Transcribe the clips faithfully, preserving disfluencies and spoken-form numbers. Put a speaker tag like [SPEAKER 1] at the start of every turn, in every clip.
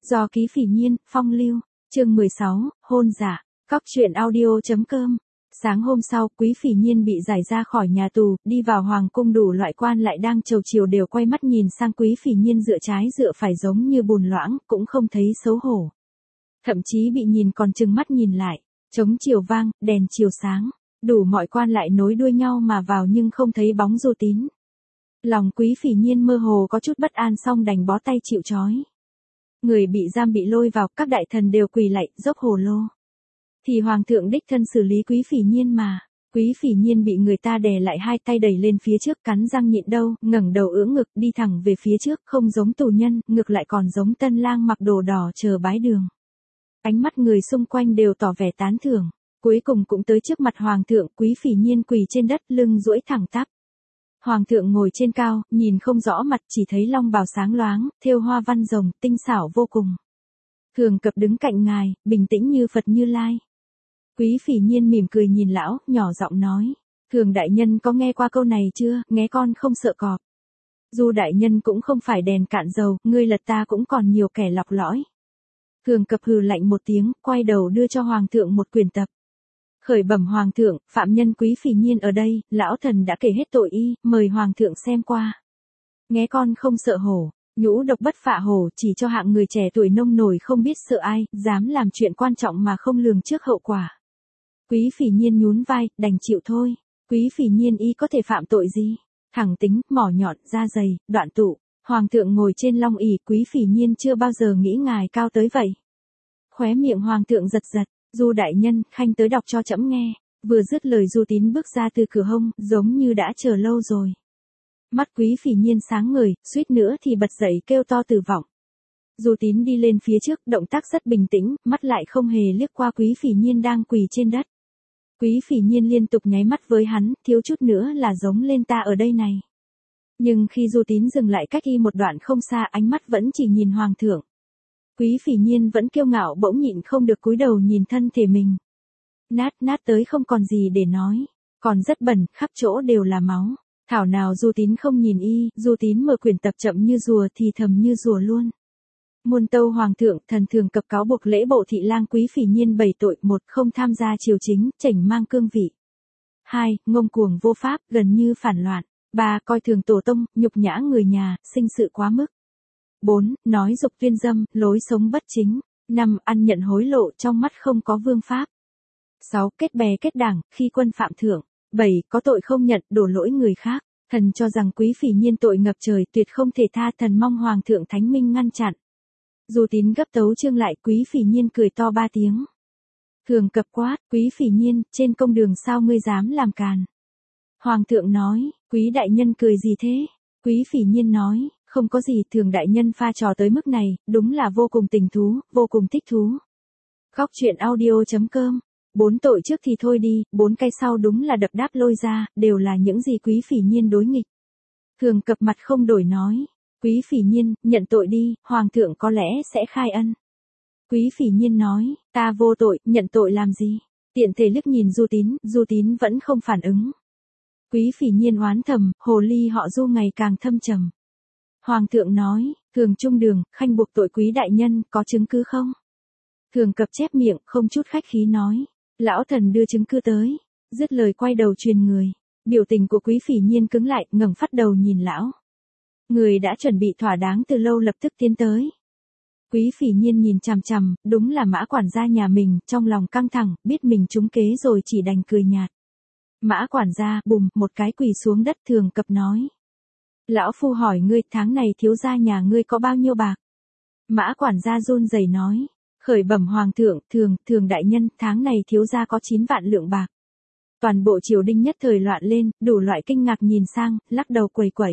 [SPEAKER 1] Do Ký Phỉ Nhiên, Phong Lưu, chương mười sáu, hôn giả, cóc truyện audio.com. Sáng hôm sau, Quý Phỉ Nhiên bị giải ra khỏi nhà tù, đi vào hoàng cung, đủ loại quan lại đang chầu chiều đều quay mắt nhìn sang Quý Phỉ Nhiên dựa trái dựa phải giống như bùn loãng, cũng không thấy xấu hổ. Thậm chí bị nhìn còn trừng mắt nhìn lại, trống chiều vang, đèn chiều sáng, đủ mọi quan lại nối đuôi nhau mà vào nhưng không thấy bóng Du Tín. Lòng Quý Phỉ Nhiên mơ hồ có chút bất an xong đành bó tay chịu trói. Người bị giam bị lôi vào, các đại thần đều quỳ lạy, dốc hồ lô. Thì hoàng thượng đích thân xử lý Quý Phỉ Nhiên mà. Quý Phỉ Nhiên bị người ta đè lại, hai tay đẩy lên phía trước, cắn răng nhịn đâu, ngẩng đầu ưỡn ngực đi thẳng về phía trước, không giống tù nhân, ngược lại còn giống tân lang mặc đồ đỏ chờ bái đường. Ánh mắt người xung quanh đều tỏ vẻ tán thưởng. Cuối cùng cũng tới trước mặt hoàng thượng, Quý Phỉ Nhiên quỳ trên đất, lưng duỗi thẳng tắp. Hoàng thượng ngồi trên cao, nhìn không rõ mặt, chỉ thấy long bào sáng loáng, thêu hoa văn rồng, tinh xảo vô cùng. Thường Cập đứng cạnh ngài, bình tĩnh như Phật Như Lai. Quý Phỉ Nhiên mỉm cười nhìn lão, nhỏ giọng nói: Thường đại nhân có nghe qua câu này chưa, nghe con không sợ cọp. Du đại nhân cũng không phải đèn cạn dầu, ngươi lật ta cũng còn nhiều kẻ lọc lõi. Thường Cập hừ lạnh một tiếng, quay đầu đưa cho hoàng thượng một quyển tập. Khởi bẩm hoàng thượng, phạm nhân Quý Phỉ Nhiên ở đây, lão thần đã kể hết tội y, mời hoàng thượng xem qua. Nghe con không sợ hổ, nhũ độc bất phạ hổ, chỉ cho hạng người trẻ tuổi nông nổi không biết sợ ai, dám làm chuyện quan trọng mà không lường trước hậu quả. Quý Phỉ Nhiên nhún vai, đành chịu thôi. Quý Phỉ Nhiên y có thể phạm tội gì? Thẳng tính, mỏ nhọn, da dày, đoạn tụ. Hoàng thượng ngồi trên long ỷ, Quý Phỉ Nhiên chưa bao giờ nghĩ ngài cao tới vậy. Khóe miệng hoàng thượng giật giật. Du đại nhân, khanh tới đọc cho trẫm nghe. Vừa dứt lời, Du Tín bước ra từ cửa hông, giống như đã chờ lâu rồi. Mắt Quý Phỉ Nhiên sáng ngời, suýt nữa thì bật dậy kêu to tử vọng. Du Tín đi lên phía trước, động tác rất bình tĩnh, mắt lại không hề liếc qua Quý Phỉ Nhiên đang quỳ trên đất. Quý Phỉ Nhiên liên tục nháy mắt với hắn, thiếu chút nữa là giống lên ta ở đây này. Nhưng khi Du Tín dừng lại cách y một đoạn không xa, ánh mắt vẫn chỉ nhìn hoàng thượng. Quý Phỉ Nhiên vẫn kiêu ngạo, bỗng nhịn không được cúi đầu nhìn thân thể mình. Nát nát tới không còn gì để nói, còn rất bẩn, khắp chỗ đều là máu. Thảo nào Du Tín không nhìn y, Du Tín mở quyển tập chậm như rùa thì thầm như rùa luôn. Muôn tâu hoàng thượng, thần thường cập cáo buộc lễ bộ thị lang Quý Phỉ Nhiên bảy tội: một Không tham gia triều chính, chảnh mang cương vị. hai Ngông cuồng vô pháp, gần như phản loạn. ba Coi thường tổ tông, nhục nhã người nhà, sinh sự quá mức. bốn Nói dục tuyên dâm, lối sống bất chính. năm Ăn nhận hối lộ, trong mắt không có vương pháp. sáu Kết bè kết đảng, khi quân phạm thượng. bảy Có tội không nhận, đổ lỗi người khác. Thần cho rằng Quý Phỉ Nhiên tội ngập trời, tuyệt không thể tha, thần mong hoàng thượng thánh minh ngăn chặn. Du Tín gấp tấu chương lại, Quý Phỉ Nhiên cười to ba tiếng. Thường Cập quát: Quý Phỉ Nhiên, trên công đường sao ngươi dám làm càn? Hoàng thượng nói: Quý đại nhân cười gì thế? Quý Phỉ Nhiên nói: Không có gì, Thường đại nhân pha trò tới mức này, đúng là vô cùng tình thú, vô cùng thích thú. Cóc truyện audio.com. Bốn tội trước thì thôi đi, bốn cái sau đúng là đập đáp lôi ra, đều là những gì Quý Phỉ Nhiên đối nghịch. Thường Cập mặt không đổi nói: Quý Phỉ Nhiên, nhận tội đi, hoàng thượng có lẽ sẽ khai ân. Quý Phỉ Nhiên nói: Ta vô tội, nhận tội làm gì? Tiện thể liếc nhìn Du Tín, Du Tín vẫn không phản ứng. Quý Phỉ Nhiên oán thầm, hồ ly họ Du ngày càng thâm trầm. Hoàng thượng nói: Thường trung đường, khanh buộc tội Quý đại nhân, có chứng cứ không? Thường Cập chép miệng, không chút khách khí nói: Lão thần đưa chứng cứ tới. Dứt lời quay đầu truyền người. Biểu tình của Quý Phỉ Nhiên cứng lại, ngẩng phát đầu nhìn lão. Người đã chuẩn bị thỏa đáng từ lâu lập tức tiến tới. Quý Phỉ Nhiên nhìn chằm chằm, đúng là Mã quản gia nhà mình, trong lòng căng thẳng, biết mình trúng kế rồi chỉ đành cười nhạt. Mã quản gia, bùm, một cái quỳ xuống đất. Thường Cập nói: Lão phu hỏi ngươi, tháng này thiếu gia nhà ngươi có bao nhiêu bạc? Mã quản gia run rẩy nói: Khởi bẩm hoàng thượng, thường, thường đại nhân, tháng này thiếu gia có chín vạn lượng bạc. Toàn bộ triều đình nhất thời loạn lên, đủ loại kinh ngạc nhìn sang, lắc đầu quẩy quẩy.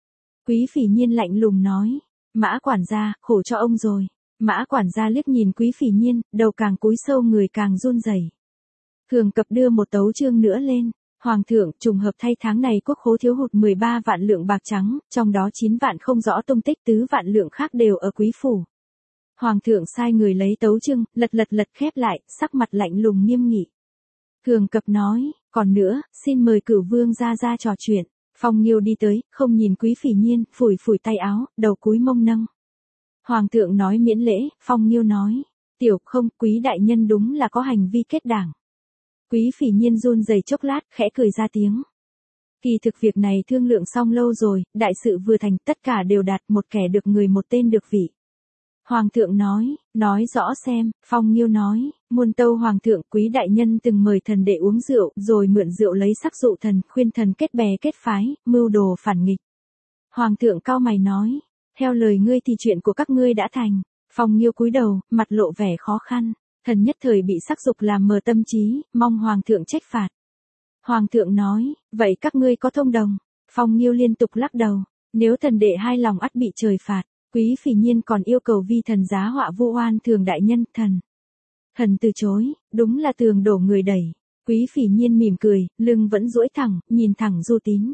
[SPEAKER 1] Quý Phỉ Nhiên lạnh lùng nói: Mã quản gia, khổ cho ông rồi. Mã quản gia liếc nhìn Quý Phỉ Nhiên, đầu càng cúi sâu người càng run rẩy. Thường Cập đưa một tấu chương nữa lên. Hoàng thượng, trùng hợp thay tháng này quốc khố thiếu hụt mười ba vạn lượng bạc trắng, trong đó chín vạn không rõ tung tích, tứ vạn lượng khác đều ở quý phủ. Hoàng thượng sai người lấy tấu chương, lật lật lật khép lại, sắc mặt lạnh lùng nghiêm nghị. Thường Cập nói: Còn nữa, xin mời Cửu vương ra ra trò chuyện. Phong Nghiêu đi tới, không nhìn Quý Phỉ Nhiên, phủi phủi tay áo, đầu cúi mông nâng. Hoàng thượng nói miễn lễ, Phong Nghiêu nói. Tiểu không, quý đại nhân đúng là có hành vi kết đảng. Quý phỉ nhiên run rẩy chốc lát, khẽ cười ra tiếng. Kỳ thực việc này thương lượng xong lâu rồi, đại sự vừa thành, tất cả đều đạt, một kẻ được người một tên được vị. Hoàng thượng nói, nói rõ xem, Phong Nghiêu nói, muôn tâu hoàng thượng, quý đại nhân từng mời thần đệ uống rượu, rồi mượn rượu lấy sắc dụ thần, khuyên thần kết bè kết phái, mưu đồ phản nghịch. Hoàng thượng cau mày nói, theo lời ngươi thì chuyện của các ngươi đã thành. Phong Nghiêu cúi đầu, mặt lộ vẻ khó khăn, thần nhất thời bị sắc dục làm mờ tâm trí, mong hoàng thượng trách phạt. Hoàng thượng nói, vậy các ngươi có thông đồng? Phong Nghiêu liên tục lắc đầu, nếu thần đệ hai lòng ắt bị trời phạt. Quý phỉ nhiên còn yêu cầu vi thần giá họa vu oan thường đại nhân, thần. Thần từ chối, đúng là tường đổ người đẩy. Quý phỉ nhiên mỉm cười, lưng vẫn duỗi thẳng, nhìn thẳng Du Tín.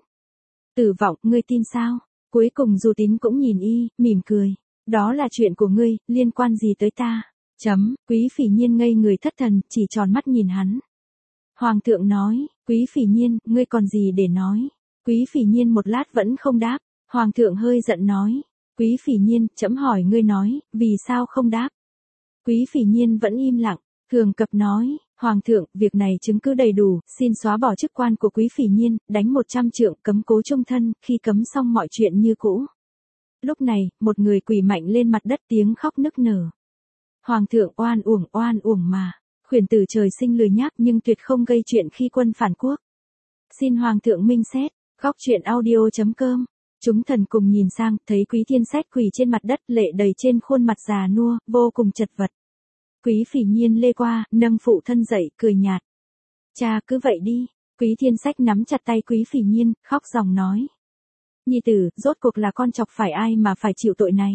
[SPEAKER 1] Tử Vọng, ngươi tin sao? Cuối cùng Du Tín cũng nhìn y, mỉm cười. Đó là chuyện của ngươi, liên quan gì tới ta? Chấm, quý phỉ nhiên ngây người thất thần, chỉ tròn mắt nhìn hắn. Hoàng thượng nói, quý phỉ nhiên, ngươi còn gì để nói? Quý phỉ nhiên một lát vẫn không đáp. Hoàng thượng hơi giận nói. Quý phỉ nhiên, trẫm hỏi ngươi nói, vì sao không đáp? Quý phỉ nhiên vẫn im lặng, Thường Cập nói, Hoàng thượng, việc này chứng cứ đầy đủ, xin xóa bỏ chức quan của quý phỉ nhiên, đánh một trăm trượng, cấm cố chung thân, khi cấm xong mọi chuyện như cũ. Lúc này, một người quỳ mạnh lên mặt đất tiếng khóc nức nở. Hoàng thượng oan uổng oan uổng mà, khuyển tử trời sinh lười nhác nhưng tuyệt không gây chuyện khi quân phản quốc. Xin Hoàng thượng minh xét, góc truyện audio chấm com. Chúng thần cùng nhìn sang, thấy Quý Thiên Sách quỳ trên mặt đất, lệ đầy trên khuôn mặt già nua, vô cùng chật vật. Quý phỉ nhiên lê qua, nâng phụ thân dậy, cười nhạt. Cha cứ vậy đi. Quý Thiên Sách nắm chặt tay Quý phỉ nhiên, khóc ròng nói. Nhi tử, rốt cuộc là con chọc phải ai mà phải chịu tội này?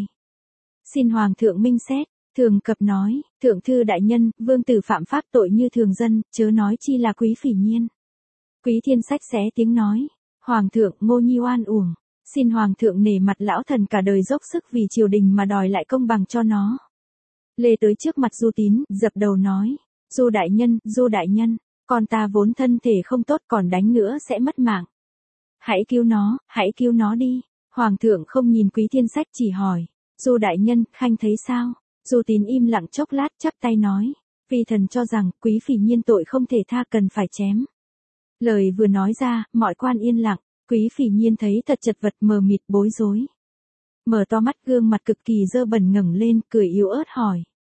[SPEAKER 1] Xin Hoàng thượng minh xét. Thường Cập nói, thượng thư đại nhân, vương tử phạm pháp tội như thường dân, chớ nói chi là quý phỉ nhiên. Quý Thiên Sách xé tiếng nói. Hoàng thượng, Ngô Nhi oan uổng. Xin Hoàng thượng nể mặt lão thần cả đời dốc sức vì triều đình mà đòi lại công bằng cho nó. Lê tới trước mặt Du Tín, dập đầu nói. Du đại nhân, Du đại nhân, con ta vốn thân thể không tốt còn đánh nữa sẽ mất mạng. Hãy cứu nó, hãy cứu nó đi. Hoàng thượng không nhìn Quý Thiên Sách chỉ hỏi. Du đại nhân, khanh thấy sao? Du Tín im lặng chốc lát chắp tay nói. Vì thần cho rằng, quý phỉ nhiên tội không thể tha cần phải chém. Lời vừa nói ra, mọi quan yên lặng. Quý phỉ nhiên thấy thật chật vật mờ mịt bối rối. Mở to mắt gương mặt cực kỳ dơ bẩn ngẩng lên, cười yếu ớt hỏi.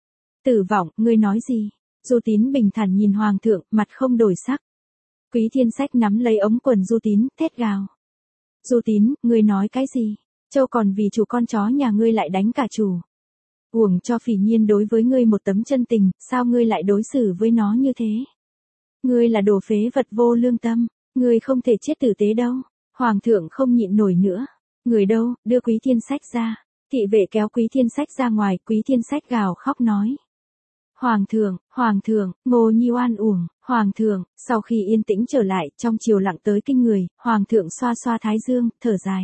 [SPEAKER 1] Tử Vọng, ngươi nói gì? Du Tín bình thản nhìn Hoàng thượng, mặt không đổi sắc. Quý Thiên Sách nắm lấy ống quần Du Tín, thét gào. Du Tín, ngươi nói cái gì? Châu còn vì chủ con chó nhà ngươi lại đánh cả chủ. Uổng cho phỉ nhiên đối với ngươi một tấm chân tình, sao ngươi lại đối xử với nó như thế? Ngươi là đồ phế vật vô lương tâm, ngươi không thể chết tử tế đâu. Hoàng thượng không nhịn nổi nữa. Người đâu, đưa Quý Thiên Sách ra. Thị vệ kéo Quý Thiên Sách ra ngoài, Quý Thiên Sách gào khóc nói. Hoàng thượng, Hoàng thượng, Ngô Nhi oan uổng, Hoàng thượng, sau khi yên tĩnh trở lại, trong chiều lặng tới kinh người, Hoàng thượng xoa xoa thái dương, thở dài.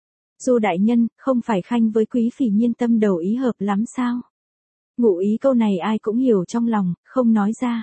[SPEAKER 1] Du đại nhân, không phải khanh với quý phỉ nhiên tâm đầu ý hợp lắm sao? Ngụ ý câu này ai cũng hiểu trong lòng, không nói ra.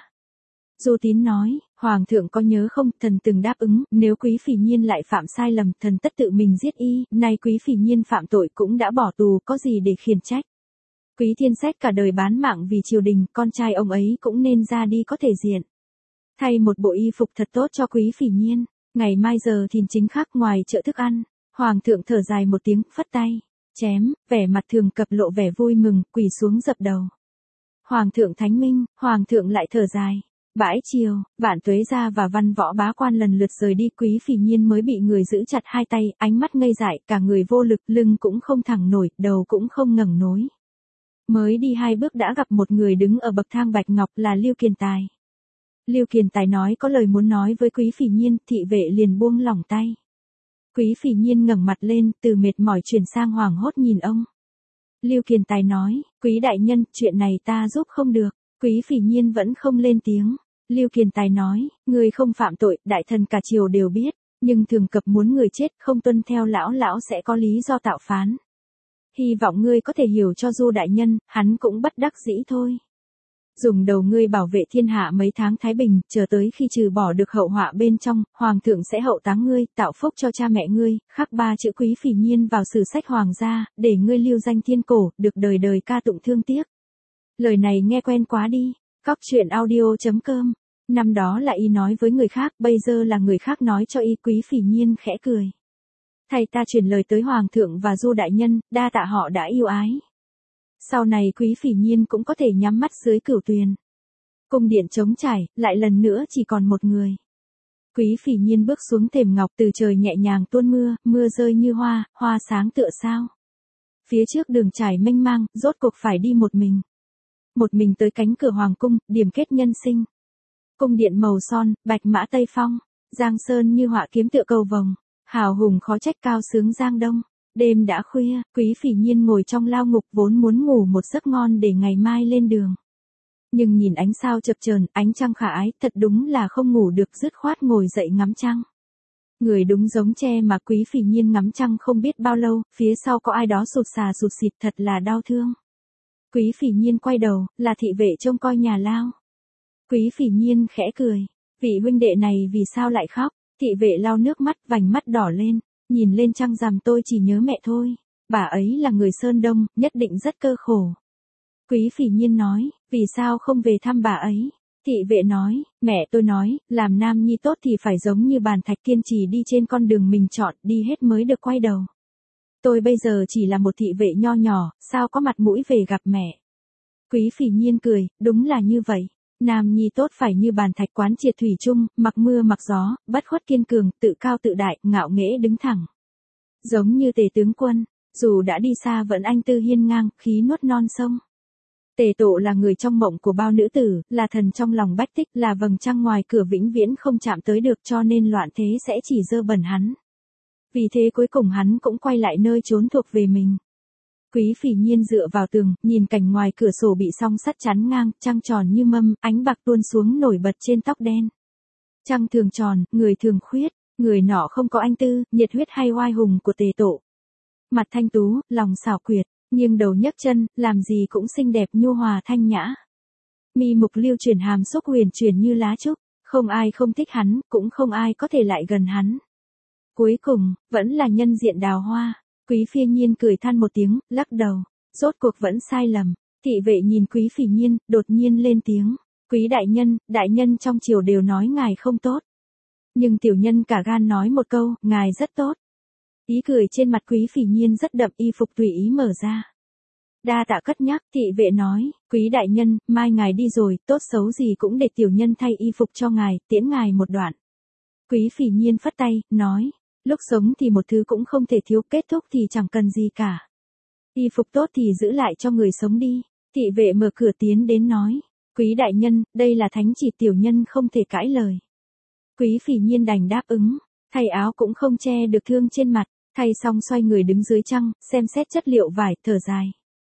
[SPEAKER 1] Du Tín nói, Hoàng thượng có nhớ không, thần từng đáp ứng, nếu quý phỉ nhiên lại phạm sai lầm, thần tất tự mình giết y, nay quý phỉ nhiên phạm tội cũng đã bỏ tù, có gì để khiển trách. Quý Thiên Sách cả đời bán mạng vì triều đình, con trai ông ấy cũng nên ra đi có thể diện. Thay một bộ y phục thật tốt cho quý phỉ nhiên, ngày mai giờ thìn chính khắc ngoài chợ thức ăn. Hoàng thượng thở dài một tiếng, phất tay, chém, vẻ mặt Thường Cập lộ vẻ vui mừng, quỳ xuống dập đầu. Hoàng thượng thánh minh, Hoàng thượng lại thở dài. Bãi chiều, Vạn Tuế Gia và Văn Võ bá quan lần lượt rời đi, quý phỉ nhiên mới bị người giữ chặt hai tay, ánh mắt ngây dại, cả người vô lực, lưng cũng không thẳng nổi, đầu cũng không ngẩng nối. Mới đi hai bước đã gặp một người đứng ở bậc thang bạch ngọc là Lưu Kiền Tài. Lưu Kiền Tài nói có lời muốn nói với quý phỉ nhiên, thị vệ liền buông lỏng tay. Quý phỉ nhiên ngẩng mặt lên, từ mệt mỏi chuyển sang hoảng hốt nhìn ông. Lưu Kiền Tài nói, quý đại nhân, chuyện này ta giúp không được. Quý phỉ nhiên vẫn không lên tiếng. Lưu Kiền Tài nói, người không phạm tội, đại thần cả triều đều biết, nhưng Thường Cập muốn người chết, không tuân theo lão lão sẽ có lý do tạo phán. Hy vọng ngươi có thể hiểu cho Du đại nhân, hắn cũng bất đắc dĩ thôi. Dùng đầu ngươi bảo vệ thiên hạ mấy tháng thái bình, chờ tới khi trừ bỏ được hậu họa bên trong, hoàng thượng sẽ hậu táng ngươi, tạo phúc cho cha mẹ ngươi, khắc ba chữ Quý Phỉ Nhiên vào sử sách hoàng gia, để ngươi lưu danh thiên cổ, được đời đời ca tụng thương tiếc. Lời này nghe quen quá đi. Cóc truyện audio chấm com. Năm đó là y nói với người khác, bây giờ là người khác nói cho y. Quý Phỉ Nhiên khẽ cười. Thầy ta truyền lời tới hoàng thượng và Du đại nhân, đa tạ họ đã yêu ái. Sau này Quý Phỉ Nhiên cũng có thể nhắm mắt dưới cửu tuyền. Cung điện trống trải, lại lần nữa chỉ còn một người. Quý Phỉ Nhiên bước xuống thềm ngọc, từ trời nhẹ nhàng tuôn mưa, mưa rơi như hoa, hoa sáng tựa sao. Phía trước đường trải mênh mang, rốt cuộc phải đi một mình. Một mình tới cánh cửa hoàng cung, điểm kết nhân sinh. Cung điện màu son, bạch mã tây phong, giang sơn như họa kiếm tựa cầu vồng, hào hùng khó trách cao sướng giang đông. Đêm đã khuya, Quý Phỉ Nhiên ngồi trong lao ngục vốn muốn ngủ một giấc ngon để ngày mai lên đường. Nhưng nhìn ánh sao chập chờn, ánh trăng khả ái, thật đúng là không ngủ được, dứt khoát ngồi dậy ngắm trăng. Người đúng giống tre mà Quý Phỉ Nhiên ngắm trăng không biết bao lâu, phía sau có ai đó sụt sà sụt xịt, thật là đau thương. Quý Phỉ Nhiên quay đầu, là thị vệ trông coi nhà lao. Quý Phỉ Nhiên khẽ cười, vị huynh đệ này vì sao lại khóc? Thị vệ lau nước mắt, vành mắt đỏ lên, nhìn lên trăng rằm, tôi chỉ nhớ mẹ thôi, bà ấy là người Sơn Đông, nhất định rất cơ khổ. Quý Phỉ Nhiên nói, vì sao không về thăm bà ấy? Thị vệ nói, mẹ tôi nói, làm nam nhi tốt thì phải giống như bàn thạch, kiên trì đi trên con đường mình chọn, đi hết mới được quay đầu. Tôi bây giờ chỉ là một thị vệ nho nhỏ, sao có mặt mũi về gặp mẹ. Quý Phỉ Nhiên cười, đúng là như vậy. Nam nhi tốt phải như bàn thạch, quán triệt thủy chung, mặc mưa mặc gió, bất khuất kiên cường, tự cao tự đại, ngạo nghễ đứng thẳng. Giống như Tề tướng quân, dù đã đi xa vẫn anh tư hiên ngang, khí nuốt non sông. Tề Tổ là người trong mộng của bao nữ tử, là thần trong lòng bách tích, là vầng trăng ngoài cửa vĩnh viễn không chạm tới được, cho nên loạn thế sẽ chỉ dơ bẩn hắn. Vì thế cuối cùng hắn cũng quay lại nơi trốn thuộc về mình. Quý Phỉ Nhiên dựa vào tường, nhìn cảnh ngoài cửa sổ bị song sắt chắn ngang, trăng tròn như mâm, ánh bạc tuôn xuống nổi bật trên tóc đen. Trăng thường tròn, người thường khuyết, người nọ không có anh tư, nhiệt huyết hay oai hùng của Tề Tổ. Mặt thanh tú, lòng xảo quyệt, nghiêng đầu nhấc chân, làm gì cũng xinh đẹp nhu hòa thanh nhã. Mi mục lưu chuyển, hàm xúc huyền chuyển như lá trúc, không ai không thích hắn, cũng không ai có thể lại gần hắn. Cuối cùng, vẫn là nhân diện đào hoa. Quý Phỉ Nhiên cười than một tiếng, lắc đầu, rốt cuộc vẫn sai lầm. Thị vệ nhìn Quý Phỉ Nhiên, đột nhiên lên tiếng, Quý đại nhân, đại nhân trong triều đều nói ngài không tốt. Nhưng tiểu nhân cả gan nói một câu, ngài rất tốt. Ý cười trên mặt Quý Phỉ Nhiên rất đậm, y phục tùy ý mở ra. Đa tạ cất nhắc, thị vệ nói, Quý đại nhân, mai ngài đi rồi, tốt xấu gì cũng để tiểu nhân thay y phục cho ngài, tiễn ngài một đoạn. Quý Phỉ Nhiên phất tay, nói, lúc sống thì một thứ cũng không thể thiếu, kết thúc thì chẳng cần gì cả. Y phục tốt thì giữ lại cho người sống đi. Thị vệ mở cửa tiến đến nói, Quý đại nhân, đây là thánh chỉ, tiểu nhân không thể cãi lời. Quý Phỉ Nhiên đành đáp ứng, thay áo cũng không che được thương trên mặt, thay xong xoay người đứng dưới trăng, xem xét chất liệu vải, thở dài.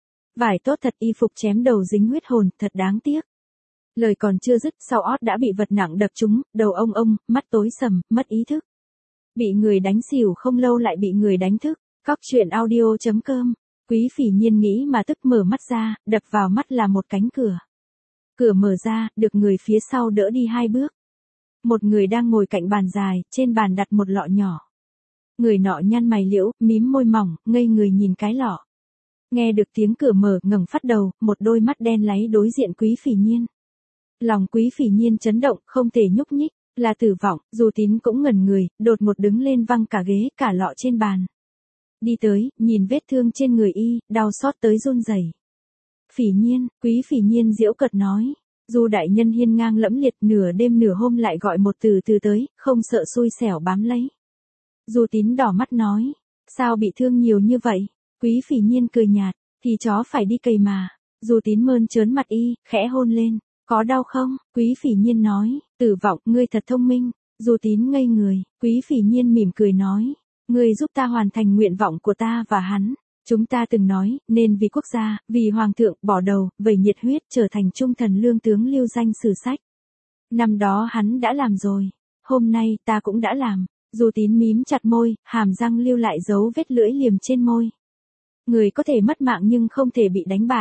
[SPEAKER 1] Vải tốt thật, y phục chém đầu dính huyết hồn, thật đáng tiếc. Lời còn chưa dứt, sau ót đã bị vật nặng đập trúng, đầu ông ông, mắt tối sầm, mất ý thức. Bị người đánh xỉu không lâu lại bị người đánh thức. Cóc truyện audio chấm com. Quý Phỉ Nhiên nghĩ mà tức mở mắt ra, đập vào mắt là một cánh cửa. Cửa mở ra, được người phía sau đỡ đi hai bước. Một người đang ngồi cạnh bàn dài, trên bàn đặt một lọ nhỏ. Người nọ nhăn mày liễu, mím môi mỏng, ngây người nhìn cái lọ. Nghe được tiếng cửa mở, ngẩng phát đầu, một đôi mắt đen láy đối diện Quý Phỉ Nhiên. Lòng Quý Phỉ Nhiên chấn động, không thể nhúc nhích. Là Tử Vọng, Du Tín cũng ngẩn người, đột một đứng lên văng cả ghế, cả lọ trên bàn. Đi tới, nhìn vết thương trên người y, đau xót tới run rẩy. Phỉ Nhiên, Quý Phỉ Nhiên giễu cợt nói, Du đại nhân hiên ngang lẫm liệt, nửa đêm nửa hôm lại gọi một từ từ tới, không sợ xui xẻo bám lấy. Du Tín đỏ mắt nói, sao bị thương nhiều như vậy? Quý Phỉ Nhiên cười nhạt, thì chó phải đi cày mà. Du Tín mơn trớn mặt y, khẽ hôn lên. Có đau không? Quý Phỉ Nhiên nói, Tử Vọng, ngươi thật thông minh. Du Tín ngây người, Quý Phỉ Nhiên mỉm cười nói, ngươi giúp ta hoàn thành nguyện vọng của ta và hắn. Chúng ta từng nói, nên vì quốc gia, vì hoàng thượng, bỏ đầu, vẩy nhiệt huyết, trở thành trung thần lương tướng lưu danh sử sách. Năm đó hắn đã làm rồi, hôm nay ta cũng đã làm. Du Tín mím chặt môi, hàm răng lưu lại dấu vết lưỡi liềm trên môi. Người có thể mất mạng nhưng không thể bị đánh bại.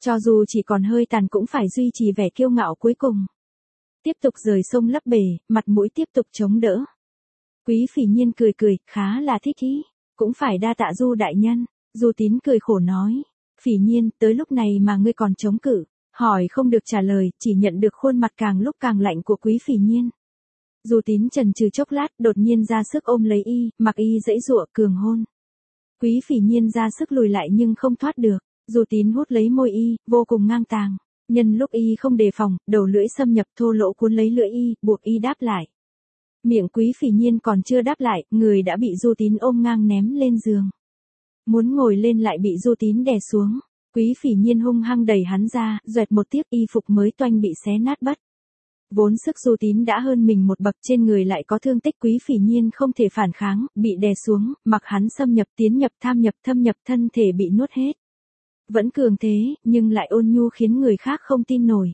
[SPEAKER 1] Cho dù chỉ còn hơi tàn cũng phải duy trì vẻ kiêu ngạo cuối cùng. Tiếp tục rời sông lấp bể, mặt mũi tiếp tục chống đỡ. Quý Phỉ Nhiên cười cười, khá là thích ý. Cũng phải đa tạ Du đại nhân. Du Tín cười khổ nói. Phỉ Nhiên, tới lúc này mà ngươi còn chống cự. Hỏi không được trả lời, chỉ nhận được khuôn mặt càng lúc càng lạnh của Quý Phỉ Nhiên. Du Tín chần chừ chốc lát, đột nhiên ra sức ôm lấy y, mặc y dãy giụa cường hôn. Quý Phỉ Nhiên ra sức lùi lại nhưng không thoát được. Du Tín hút lấy môi y, vô cùng ngang tàng. Nhân lúc y không đề phòng, đầu lưỡi xâm nhập thô lỗ cuốn lấy lưỡi y, buộc y đáp lại. Miệng Quý Phỉ Nhiên còn chưa đáp lại, người đã bị Du Tín ôm ngang ném lên giường. Muốn ngồi lên lại bị Du Tín đè xuống. Quý Phỉ Nhiên hung hăng đẩy hắn ra, doẹt một tiếp y phục mới toanh bị xé nát bất. Vốn sức Du Tín đã hơn mình một bậc, trên người lại có thương tích, Quý Phỉ Nhiên không thể phản kháng, bị đè xuống, mặc hắn xâm nhập tiến nhập tham nhập thâm nhập, thân thể bị nuốt hết. Vẫn cường thế, nhưng lại ôn nhu khiến người khác không tin nổi.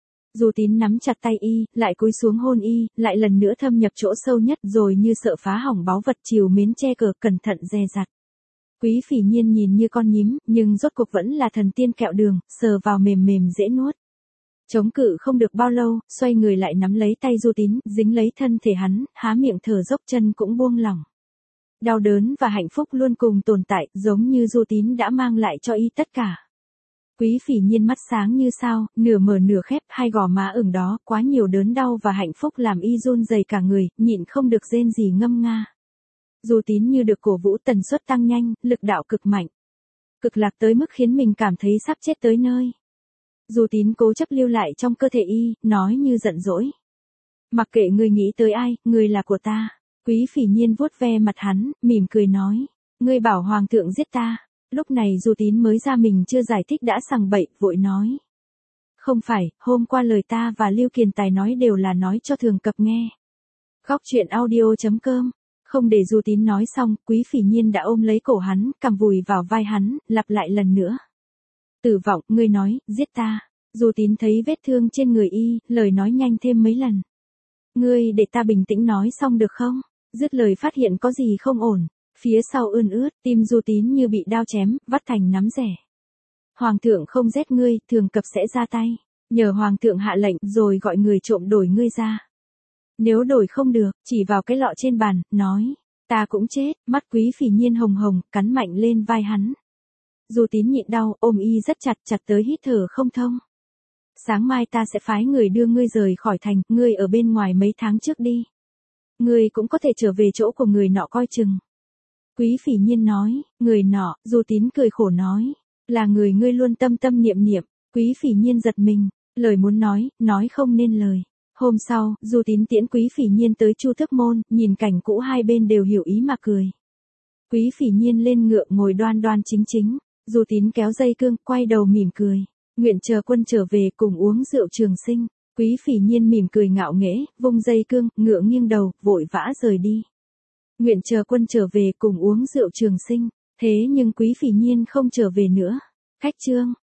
[SPEAKER 1] Du Tín nắm chặt tay y, lại cúi xuống hôn y, lại lần nữa thâm nhập chỗ sâu nhất, rồi như sợ phá hỏng báu vật trìu mến che cờ, cẩn thận dè dặt. Quý Phỉ Nhiên nhìn như con nhím, nhưng rốt cuộc vẫn là thần tiên kẹo đường, sờ vào mềm mềm dễ nuốt. Chống cự không được bao lâu, xoay người lại nắm lấy tay Du Tín, dính lấy thân thể hắn, há miệng thở dốc, chân cũng buông lỏng. Đau đớn và hạnh phúc luôn cùng tồn tại, giống như Du Tín đã mang lại cho y tất cả. Quý Phỉ Nhiên mắt sáng như sao, nửa mở nửa khép, hai gò má ửng đó, quá nhiều đớn đau và hạnh phúc làm y run rẩy cả người, nhịn không được rên rỉ ngâm nga. Du Tín như được cổ vũ, tần suất tăng nhanh, lực đạo cực mạnh. Cực lạc tới mức khiến mình cảm thấy sắp chết tới nơi. Du Tín cố chấp lưu lại trong cơ thể y, nói như giận dỗi. Mặc kệ người nghĩ tới ai, người là của ta. Quý Phỉ Nhiên vuốt ve mặt hắn, mỉm cười nói. Ngươi bảo hoàng thượng giết ta. Lúc này Du Tín mới ra mình chưa giải thích đã sằng bậy, vội nói. Không phải, hôm qua lời ta và Lưu Kiền Tài nói đều là nói cho thường cập nghe. Góc truyện audio chấm com. Không để Du Tín nói xong, Quý Phỉ Nhiên đã ôm lấy cổ hắn, cằm vùi vào vai hắn, lặp lại lần nữa. Tử vọng, ngươi nói, giết ta. Du Tín thấy vết thương trên người y, lời nói nhanh thêm mấy lần. Ngươi để ta bình tĩnh nói xong được không? Dứt lời phát hiện có gì không ổn. Phía sau ươn ướt, tim Du Tín như bị đao chém, vắt thành nắm rẻ. Hoàng thượng không giết ngươi, thường cập sẽ ra tay. Nhờ hoàng thượng hạ lệnh rồi gọi người trộm đổi ngươi ra. Nếu đổi không được, chỉ vào cái lọ trên bàn, nói. Ta cũng chết, mắt Quý Phỉ Nhiên hồng hồng, cắn mạnh lên vai hắn. Du Tín nhịn đau, ôm y rất chặt, chặt tới hít thở không thông. Sáng mai ta sẽ phái người đưa ngươi rời khỏi thành, ngươi ở bên ngoài mấy tháng trước đi. Ngươi cũng có thể trở về chỗ của người nọ coi chừng. Quý Phỉ Nhiên nói, người nọ, Du Tín cười khổ nói, là người ngươi luôn tâm tâm niệm niệm. Quý Phỉ Nhiên giật mình, lời muốn nói, nói không nên lời. Hôm sau, Du Tín tiễn Quý Phỉ Nhiên tới Chu Thức Môn, nhìn cảnh cũ hai bên đều hiểu ý mà cười. Quý Phỉ Nhiên lên ngựa ngồi đoan đoan chính chính, Du Tín kéo dây cương, quay đầu mỉm cười, nguyện chờ quân trở về cùng uống rượu trường sinh. Quý Phỉ Nhiên mỉm cười ngạo nghễ, vung dây cương, ngựa nghiêng đầu, vội vã rời đi. Nguyện chờ quân trở về cùng uống rượu trường sinh, thế nhưng Quý Phỉ Nhiên không trở về nữa. Cách chương